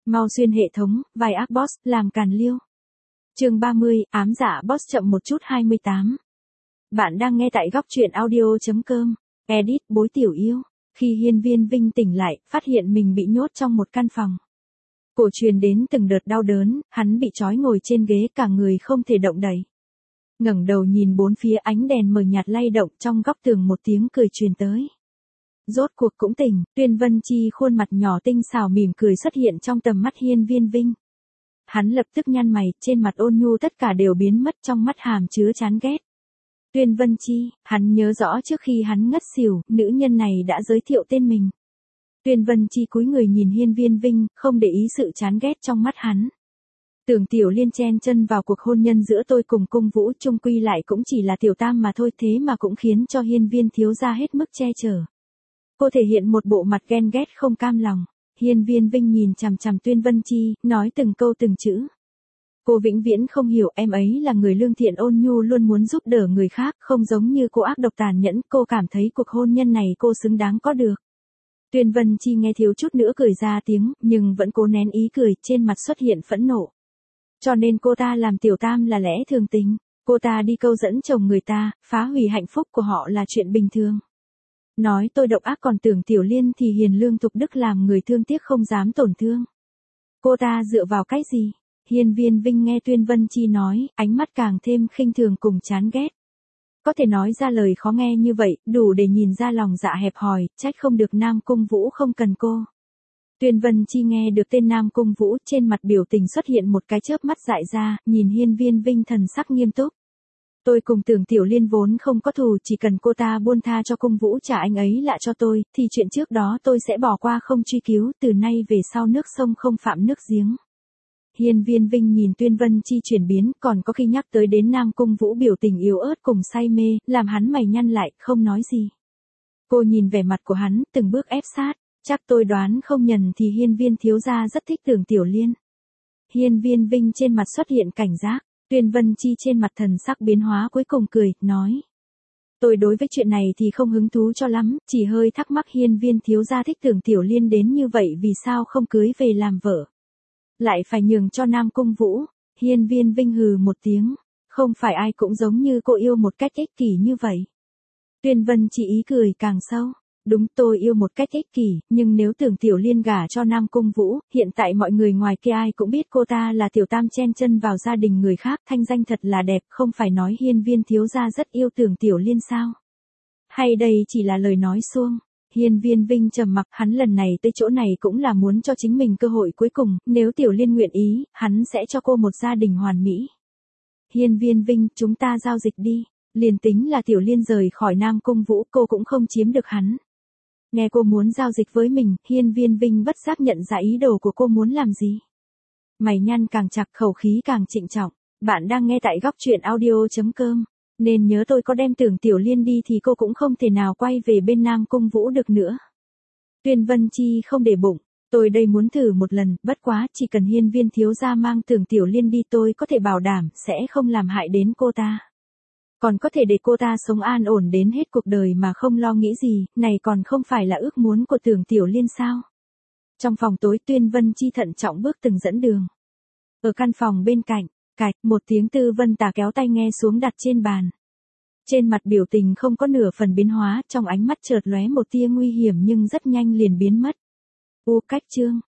Mau xuyên hệ thống, vai ác boss, làm càn liêu. Chương 30, ám dạ boss chậm một chút 28. Bạn đang nghe tại góc truyện audio.com. Edit bối tiểu yêu. Khi Hiên Viên Vinh tỉnh lại, phát hiện mình bị nhốt trong một căn phòng. Cổ truyền đến từng đợt đau đớn, hắn bị trói ngồi trên ghế, cả người không thể động đậy. Ngẩng đầu nhìn bốn phía, ánh đèn mờ nhạt lay động, trong góc tường một tiếng cười truyền tới. Rốt cuộc cũng tỉnh, Tuyên Vân Chi khuôn mặt nhỏ tinh xảo mỉm cười xuất hiện trong tầm mắt Hiên Viên Vinh. Hắn lập tức nhăn mày, trên mặt ôn nhu tất cả đều biến mất, trong mắt hàm chứa chán ghét. Tuyên Vân Chi, hắn nhớ rõ trước khi hắn ngất xỉu, nữ nhân này đã giới thiệu tên mình. Tuyên Vân Chi cúi người nhìn Hiên Viên Vinh, không để ý sự chán ghét trong mắt hắn. Tưởng Tiểu Liên chen chân vào cuộc hôn nhân giữa tôi cùng Cung Vũ, chung quy lại cũng chỉ là tiểu tam mà thôi, thế mà cũng khiến cho Hiên Viên thiếu gia hết mức che chở. Cô thể hiện một bộ mặt ghen ghét không cam lòng. Hiên Viên Vinh nhìn chằm chằm Tuyên Vân Chi, nói từng câu từng chữ. Cô vĩnh viễn không hiểu, em ấy là người lương thiện ôn nhu, luôn muốn giúp đỡ người khác, không giống như cô ác độc tàn nhẫn. Cô cảm thấy cuộc hôn nhân này cô xứng đáng có được. Tuyên Vân Chi nghe thiếu chút nữa cười ra tiếng, nhưng vẫn cố nén ý cười, trên mặt xuất hiện phẫn nộ. Cho nên cô ta làm tiểu tam là lẽ thường tình. Cô ta đi câu dẫn chồng người ta, phá hủy hạnh phúc của họ là chuyện bình thường. Nói tôi độc ác, còn Tưởng Tiểu Liên thì hiền lương thục đức, làm người thương tiếc không dám tổn thương. Cô ta dựa vào cái gì? Hiên Viên Vinh nghe Tuyên Vân Chi nói, ánh mắt càng thêm khinh thường cùng chán ghét. Có thể nói ra lời khó nghe như vậy, đủ để nhìn ra lòng dạ hẹp hòi, trách không được Nam Cung Vũ không cần cô. Tuyên Vân Chi nghe được tên Nam Cung Vũ, trên mặt biểu tình xuất hiện một cái chớp mắt dại ra, nhìn Hiên Viên Vinh thần sắc nghiêm túc. Tôi cùng Tưởng Tiểu Liên vốn không có thù, chỉ cần cô ta buông tha cho Cung Vũ trả anh ấy lại cho tôi, thì chuyện trước đó tôi sẽ bỏ qua không truy cứu, từ nay về sau nước sông không phạm nước giếng. Hiên Viên Vinh nhìn Tuyên Vân Chi chuyển biến, còn có khi nhắc tới đến Nam Cung Vũ biểu tình yếu ớt cùng say mê, làm hắn mày nhăn lại, không nói gì. Cô nhìn vẻ mặt của hắn, từng bước ép sát, chắc tôi đoán không nhầm thì Hiên Viên thiếu gia rất thích Tưởng Tiểu Liên. Hiên Viên Vinh trên mặt xuất hiện cảnh giác. Tuyên Vân Chi trên mặt thần sắc biến hóa, cuối cùng cười, nói. Tôi đối với chuyện này thì không hứng thú cho lắm, chỉ hơi thắc mắc Hiên Viên thiếu gia thích Tưởng Tiểu Liên đến như vậy, vì sao không cưới về làm vợ? Lại phải nhường cho Nam Cung Vũ. Hiên Viên Vinh hừ một tiếng, không phải ai cũng giống như cô yêu một cách ích kỷ như vậy. Tuyên Vân Chi ý cười càng sâu. Đúng, tôi yêu một cách ích kỷ, nhưng nếu Tưởng Tiểu Liên gả cho Nam Cung Vũ, hiện tại mọi người ngoài kia ai cũng biết cô ta là tiểu tam chen chân vào gia đình người khác, thanh danh thật là đẹp, không phải nói Hiên Viên thiếu gia rất yêu Tưởng Tiểu Liên sao? Hay đây chỉ là lời nói suông? Hiên Viên Vinh trầm mặc, hắn lần này tới chỗ này cũng là muốn cho chính mình cơ hội cuối cùng, nếu Tiểu Liên nguyện ý, hắn sẽ cho cô một gia đình hoàn mỹ. Hiên Viên Vinh, chúng ta giao dịch đi, liền tính là Tiểu Liên rời khỏi Nam Cung Vũ, cô cũng không chiếm được hắn. Nghe cô muốn giao dịch với mình, Hiên Viên Vinh bất giác nhận ra ý đồ của cô muốn làm gì. Mày nhăn càng chặt, khẩu khí càng trịnh trọng. Bạn đang nghe tại góc truyện audio.com. Nên nhớ tôi có đem Tưởng Tiểu Liên đi thì cô cũng không thể nào quay về bên Nam Cung Vũ được nữa. Tuyên Vân Chi không để bụng. Tôi đây muốn thử một lần, bất quá chỉ cần Hiên Viên thiếu gia mang Tưởng Tiểu Liên đi, tôi có thể bảo đảm sẽ không làm hại đến cô ta. Còn có thể để cô ta sống an ổn đến hết cuộc đời mà không lo nghĩ gì, này còn không phải là ước muốn của Tưởng Tiểu Liên sao? Trong phòng tối, Tuyên Vân Chi thận trọng bước từng dẫn đường. Ở căn phòng bên cạnh, cạch, một tiếng Tư Vân Tà kéo tay nghe xuống đặt trên bàn. Trên mặt biểu tình không có nửa phần biến hóa, trong ánh mắt chợt lóe một tia nguy hiểm nhưng rất nhanh liền biến mất. Cách chương,